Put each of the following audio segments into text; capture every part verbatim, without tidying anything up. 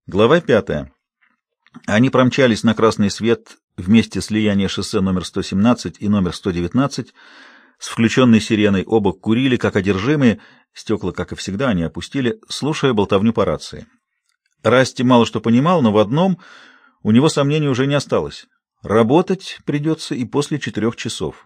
Глава пятая. Они промчались на красный свет вместе слияния шоссе номер сто семнадцать и номер сто девятнадцать. С включенной сиреной оба курили, как одержимые, стекла, как и всегда, они опустили, слушая болтовню по рации. Расти мало что понимал, но в одном у него сомнений уже не осталось. Работать придется и после четырех часов.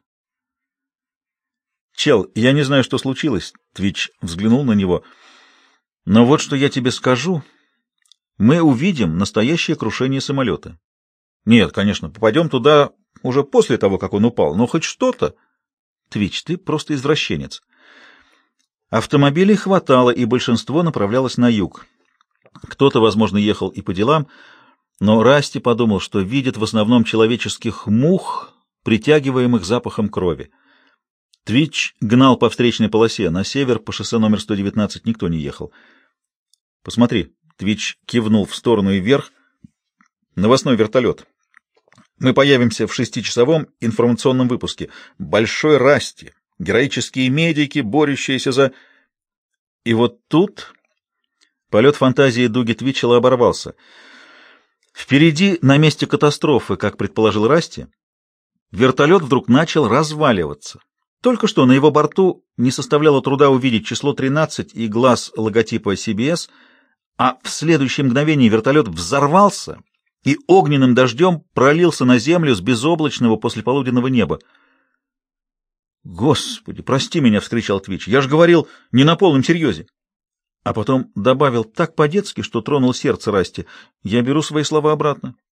«Чел, я не знаю, что случилось», — Твич взглянул на него, — «но вот что я тебе скажу. Мы увидим настоящее крушение самолета. Нет, конечно, попадем туда уже после того, как он упал, но хоть что-то. Твич, ты просто извращенец». Автомобилей хватало, и большинство направлялось на юг. Кто-то, возможно, ехал и по делам, но Расти подумал, что видит в основном человеческих мух, притягиваемых запахом крови. Твич гнал по встречной полосе. На север по шоссе номер сто девятнадцать никто не ехал. «Посмотри», — Твич кивнул в сторону и вверх. «Новостной вертолет. Мы появимся в шестичасовом информационном выпуске. Большой Расти. Героические медики, борющиеся за...» И вот тут полет фантазии Дуги Твичела оборвался. Впереди, на месте катастрофы, как предположил Расти, вертолет вдруг начал разваливаться. Только что на его борту не составляло труда увидеть число тринадцать и глаз логотипа си би эс, а в следующее мгновение вертолет взорвался и огненным дождем пролился на землю с безоблачного послеполуденного неба. «Господи, прости меня!» — вскричал Твич. «Я же говорил, не на полном серьезе!» А потом добавил так по-детски, что тронул сердце Расти. «Я беру свои слова обратно.